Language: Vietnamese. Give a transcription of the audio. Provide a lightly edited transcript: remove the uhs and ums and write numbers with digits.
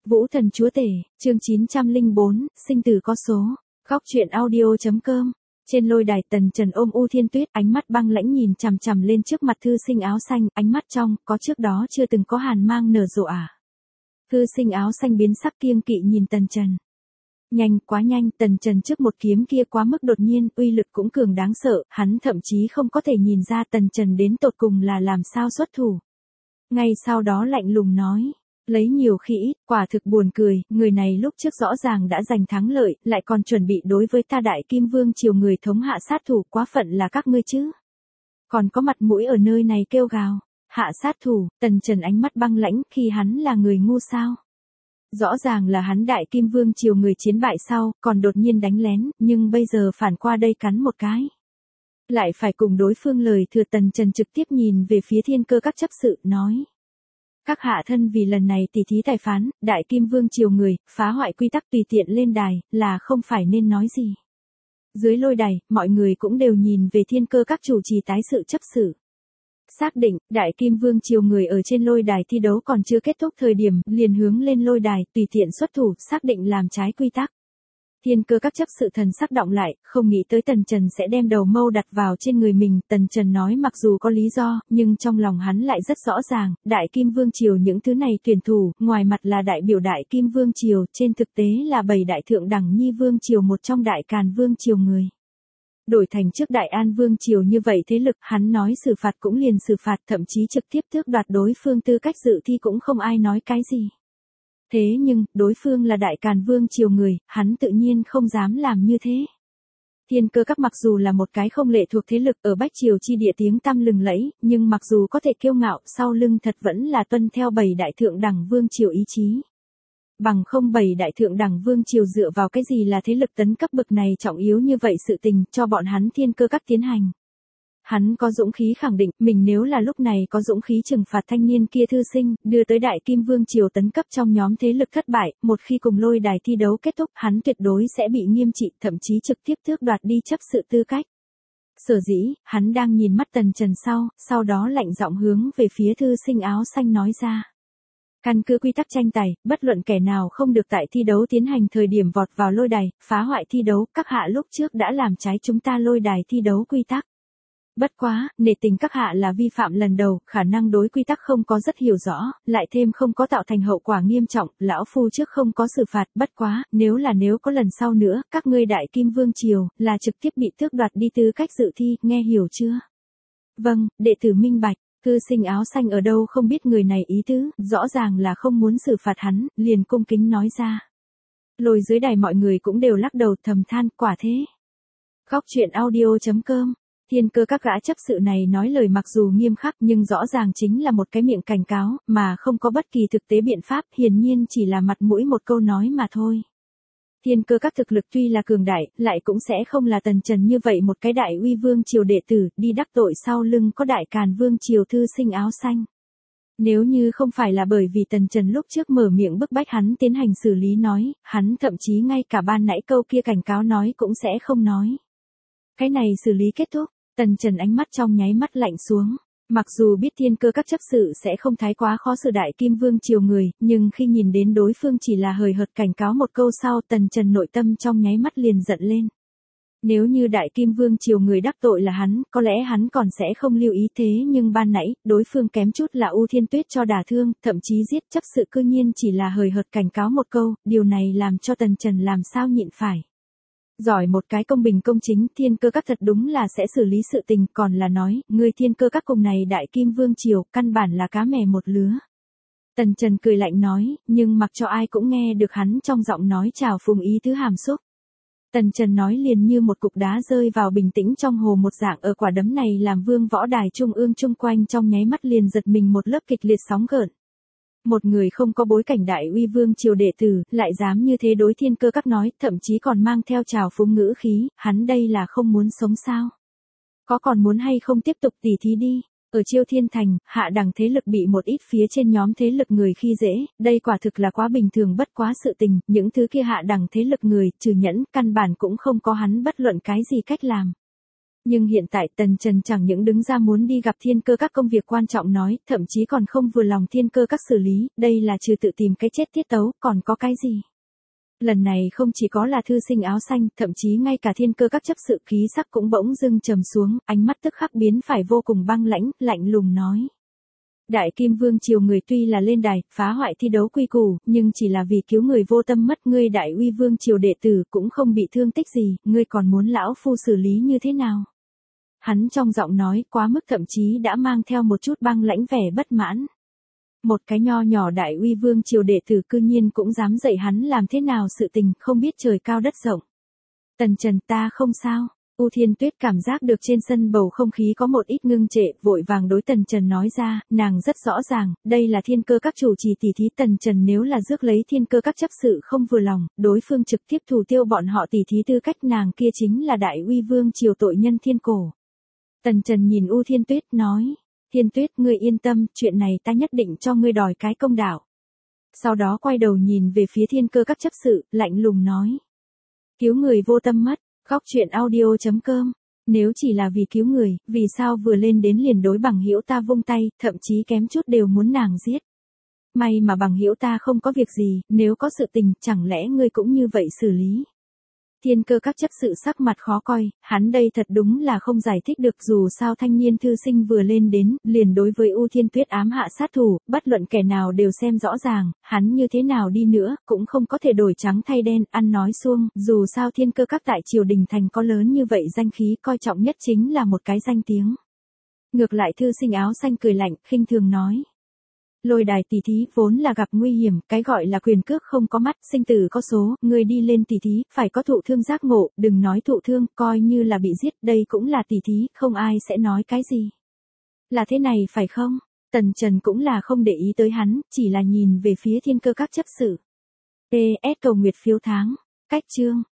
Vũ thần chúa tể, chương 904, sinh tử có số. Góc truyện audio.com. Trên lôi đài Tần Trần ôm U Thiên Tuyết, ánh mắt băng lãnh nhìn chằm chằm lên trước mặt thư sinh áo xanh, ánh mắt trong, có trước đó chưa từng có hàn mang nở rộ à. Thư sinh áo xanh biến sắc kiêng kỵ nhìn Tần Trần. Nhanh, quá nhanh, Tần Trần trước một kiếm kia quá mức đột nhiên, uy lực cũng cường đáng sợ, hắn thậm chí không có thể nhìn ra Tần Trần đến tột cùng là làm sao xuất thủ. Ngay sau đó lạnh lùng nói. Lấy nhiều khi ít, quả thực buồn cười, người này lúc trước rõ ràng đã giành thắng lợi, lại còn chuẩn bị đối với ta Đại Kim Vương triều người thống hạ sát thủ, quá phận là các ngươi chứ. Còn có mặt mũi ở nơi này kêu gào, hạ sát thủ, Tần Trần ánh mắt băng lãnh, khi hắn là người ngu sao. Rõ ràng là hắn Đại Kim Vương triều người chiến bại sau, còn đột nhiên đánh lén, nhưng bây giờ phản qua đây cắn một cái. Lại phải cùng đối phương lời thừa. Tần Trần trực tiếp nhìn về phía Thiên Cơ các chấp sự, nói. Các hạ thân vì lần này tỷ thí tài phán, Đại Kim Vương triều người, phá hoại quy tắc tùy tiện lên đài, là không phải nên nói gì. Dưới lôi đài, mọi người cũng đều nhìn về Thiên Cơ các chủ trì tái sự chấp sự. Xác định, Đại Kim Vương triều người ở trên lôi đài thi đấu còn chưa kết thúc thời điểm, liền hướng lên lôi đài, tùy tiện xuất thủ, xác định làm trái quy tắc. Thiên Cơ các chấp sự thần sắc động lại, không nghĩ tới Tần Trần sẽ đem đầu mâu đặt vào trên người mình. Tần Trần nói mặc dù có lý do, nhưng trong lòng hắn lại rất rõ ràng, Đại Kim Vương triều những thứ này tuyển thủ, ngoài mặt là đại biểu Đại Kim Vương triều, trên thực tế là 7 đại thượng đẳng nhi vương triều, một trong Đại Càn Vương triều người. Đổi thành trước Đại An Vương triều như vậy thế lực, hắn nói xử phạt cũng liền xử phạt, thậm chí trực tiếp tước đoạt đối phương tư cách dự thi cũng không ai nói cái gì. Thế nhưng, đối phương là Đại Càn Vương triều người, hắn tự nhiên không dám làm như thế. Thiên Cơ các mặc dù là một cái không lệ thuộc thế lực ở Bách Triều chi địa tiếng tăm lừng lẫy, nhưng mặc dù có thể kiêu ngạo, sau lưng thật vẫn là tuân theo 7 đại thượng đẳng vương triều ý chí. Bằng không 7 đại thượng đẳng vương triều dựa vào cái gì là thế lực tấn cấp bực này trọng yếu như vậy sự tình, cho bọn hắn Thiên Cơ các tiến hành. Hắn có dũng khí khẳng định, mình nếu là lúc này có dũng khí trừng phạt thanh niên kia thư sinh, đưa tới Đại Kim Vương triều tấn cấp trong nhóm thế lực thất bại, một khi cùng lôi đài thi đấu kết thúc, hắn tuyệt đối sẽ bị nghiêm trị, thậm chí trực tiếp tước đoạt đi chấp sự tư cách. Sở dĩ, hắn đang nhìn mắt Tần Trần sau đó lạnh giọng hướng về phía thư sinh áo xanh nói ra. Căn cứ quy tắc tranh tài, bất luận kẻ nào không được tại thi đấu tiến hành thời điểm vọt vào lôi đài, phá hoại thi đấu, các hạ lúc trước đã làm trái chúng ta lôi đài thi đấu quy tắc. Bất quá, nể tình các hạ là vi phạm lần đầu, khả năng đối quy tắc không có rất hiểu rõ, lại thêm không có tạo thành hậu quả nghiêm trọng, lão phu trước không có xử phạt, bất quá, nếu có lần sau nữa, các ngươi Đại Kim Vương triều, là trực tiếp bị tước đoạt đi tư cách dự thi, nghe hiểu chưa? Vâng, đệ tử minh bạch. Thư sinh áo xanh ở đâu không biết người này ý tứ, rõ ràng là không muốn xử phạt hắn, liền cung kính nói ra. Lôi dưới đài mọi người cũng đều lắc đầu thầm than, quả thế. Góc truyện audio.com. Thiên Cơ các gã chấp sự này nói lời mặc dù nghiêm khắc nhưng rõ ràng chính là một cái miệng cảnh cáo, mà không có bất kỳ thực tế biện pháp, hiển nhiên chỉ là mặt mũi một câu nói mà thôi. Thiên Cơ các thực lực tuy là cường đại, lại cũng sẽ không là Tần Trần như vậy một cái đại uy vương triều đệ tử, đi đắc tội sau lưng có Đại Càn Vương triều thư sinh áo xanh. Nếu như không phải là bởi vì Tần Trần lúc trước mở miệng bức bách hắn tiến hành xử lý nói, hắn thậm chí ngay cả ban nãy câu kia cảnh cáo nói cũng sẽ không nói. Cái này xử lý kết thúc, Tần Trần ánh mắt trong nháy mắt lạnh xuống. Mặc dù biết Thiên Cơ các chấp sự sẽ không thái quá khó xử Đại Kim Vương triều người, nhưng khi nhìn đến đối phương chỉ là hời hợt cảnh cáo một câu sau, Tần Trần nội tâm trong nháy mắt liền giận lên. Nếu như Đại Kim Vương triều người đắc tội là hắn, có lẽ hắn còn sẽ không lưu ý, thế nhưng ban nãy, đối phương kém chút là U Thiên Tuyết cho đả thương, thậm chí giết chấp sự cư nhiên chỉ là hời hợt cảnh cáo một câu, điều này làm cho Tần Trần làm sao nhịn phải. Giỏi một cái công bình công chính, Thiên Cơ các thật đúng là sẽ xử lý sự tình, còn là nói, ngươi Thiên Cơ các cùng này Đại Kim Vương triều, căn bản là cá mè một lứa. Tần Trần cười lạnh nói, nhưng mặc cho ai cũng nghe được hắn trong giọng nói trào phúng ý tứ hàm xúc. Tần Trần nói liền như một cục đá rơi vào bình tĩnh trong hồ một dạng, ở quả đấm này làm vương võ đài trung ương chung quanh trong nháy mắt liền giật mình một lớp kịch liệt sóng gợn. Một người không có bối cảnh đại uy vương triều đệ tử, lại dám như thế đối Thiên Cơ các nói, thậm chí còn mang theo trào phúng ngữ khí, hắn đây là không muốn sống sao? Có còn muốn hay không tiếp tục tỉ thí đi? Ở Chiêu Thiên Thành, hạ đẳng thế lực bị một ít phía trên nhóm thế lực người khi dễ, đây quả thực là quá bình thường bất quá sự tình, những thứ kia hạ đẳng thế lực người, trừ Nhẫn, căn bản cũng không có hắn bất luận cái gì cách làm. Nhưng hiện tại Tần Trần chẳng những đứng ra muốn đi gặp thiên cơ các công việc quan trọng nói, thậm chí còn không vừa lòng thiên cơ các xử lý, đây là trừ tự tìm cái chết tiết tấu, còn có cái gì? Lần này không chỉ có là thư sinh áo xanh, thậm chí ngay cả thiên cơ các chấp sự khí sắc cũng bỗng dưng trầm xuống, ánh mắt tức khắc biến phải vô cùng băng lãnh, lạnh lùng nói. Đại Kim Vương triều người tuy là lên đài, phá hoại thi đấu quy củ, nhưng chỉ là vì cứu người vô tâm mất, ngươi Đại Uy Vương triều đệ tử cũng không bị thương tích gì, ngươi còn muốn lão phu xử lý như thế nào? Hắn trong giọng nói quá mức thậm chí đã mang theo một chút băng lãnh vẻ bất mãn. Một cái nho nhỏ Đại Uy Vương triều đệ tử cư nhiên cũng dám dạy hắn làm thế nào sự tình, không biết trời cao đất rộng. Tần Trần, ta không sao. U Thiên Tuyết cảm giác được trên sân bầu không khí có một ít ngưng trệ, vội vàng đối Tần Trần nói ra, nàng rất rõ ràng, đây là thiên cơ các chủ trì tỷ thí, Tần Trần nếu là rước lấy thiên cơ các chấp sự không vừa lòng, đối phương trực tiếp thủ tiêu bọn họ tỷ thí, tư cách nàng kia chính là Đại Uy Vương triều tội nhân thiên cổ. Tần Trần nhìn U Thiên Tuyết nói, Thiên Tuyết ngươi yên tâm, chuyện này ta nhất định cho ngươi đòi cái công đạo. Sau đó quay đầu nhìn về phía thiên cơ các chấp sự, lạnh lùng nói. Cứu người vô tâm mất, Góc Truyện Audio.com. Nếu chỉ là vì cứu người, vì sao vừa lên đến liền đối Bằng Hữu ta vung tay, thậm chí kém chút đều muốn nàng giết. May mà Bằng Hữu ta không có việc gì, nếu có sự tình, chẳng lẽ ngươi cũng như vậy xử lý. Thiên cơ các chấp sự sắc mặt khó coi, hắn đây thật đúng là không giải thích được, dù sao thanh niên thư sinh vừa lên đến, liền đối với U Thiên Tuyết ám hạ sát thủ, bất luận kẻ nào đều xem rõ ràng, hắn như thế nào đi nữa, cũng không có thể đổi trắng thay đen, ăn nói suông, dù sao thiên cơ các tại triều đình thành có lớn như vậy danh khí, coi trọng nhất chính là một cái danh tiếng. Ngược lại thư sinh áo xanh cười lạnh, khinh thường nói. Lôi đài tỷ thí vốn là gặp nguy hiểm, cái gọi là quyền cước không có mắt, sinh tử có số, người đi lên tỷ thí, phải có thụ thương giác ngộ, đừng nói thụ thương, coi như là bị giết, đây cũng là tỷ thí, không ai sẽ nói cái gì. Là thế này phải không? Tần Trần cũng là không để ý tới hắn, chỉ là nhìn về phía thiên cơ các chấp sự. TS cầu nguyệt phiếu tháng, cách chương.